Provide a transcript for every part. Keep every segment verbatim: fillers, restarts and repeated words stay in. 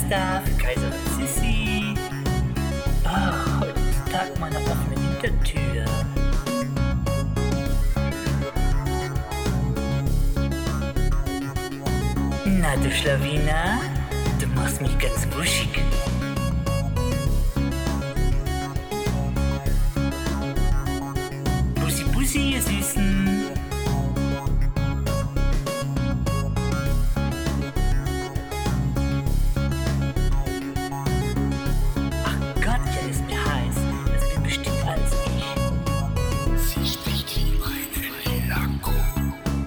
da für Kaiserin Sissi. Ach, heute ist Tag meiner offenen Hintertür. Na du Schlawiner, du machst mich ganz wuschig. Bussi, Bussi, ihr Süßen. Ach Gott, ja, ist mir heiß. Das bin bestimmt alles ich. Sie spricht wie eine lila Kuh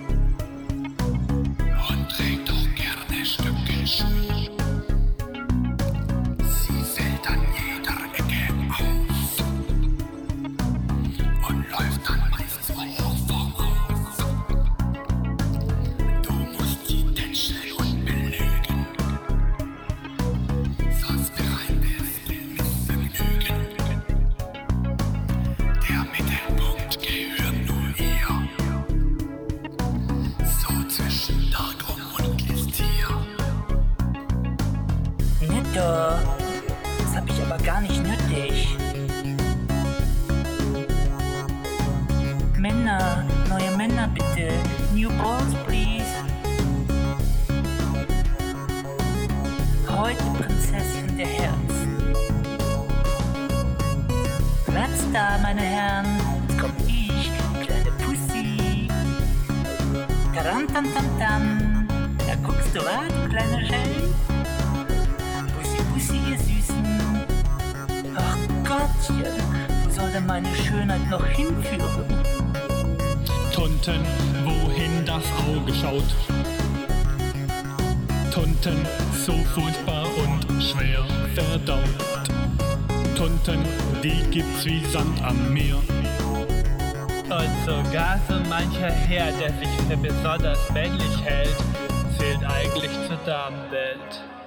und trägt auch gerne Stöckelschuh. Sie fällt an jeder Ecke auf und läuft dann meistens auch voraus. Du musst sie tätscheln und belügen, sonst bereit wirst du Missvergnügen. Der Mittelpunkt gehört nur ihr, so zwischen Datum und Listier. Netto, das hab ich aber gar nicht nötig. Männer, neue Männer bitte. New balls, please. Heute Prinzessin der Herzen. Platz da, meine Herren. Jetzt komm ich, kleine Pussy. Taram tam tam tam. Da guckst du, wa, du kleiner Schelm? Bussi, Bussi, ihr Süßen. Ach Gottchen, wo soll denn meine Schönheit noch hinführen? Tunten, wohin das Auge schaut. Tunten, so furchtbar und schwer verdaut. Tunten, die gibt's wie Sand am Meer. Und sogar so mancher Herr, der sich für besonders männlich hält, zählt eigentlich zur Damenwelt.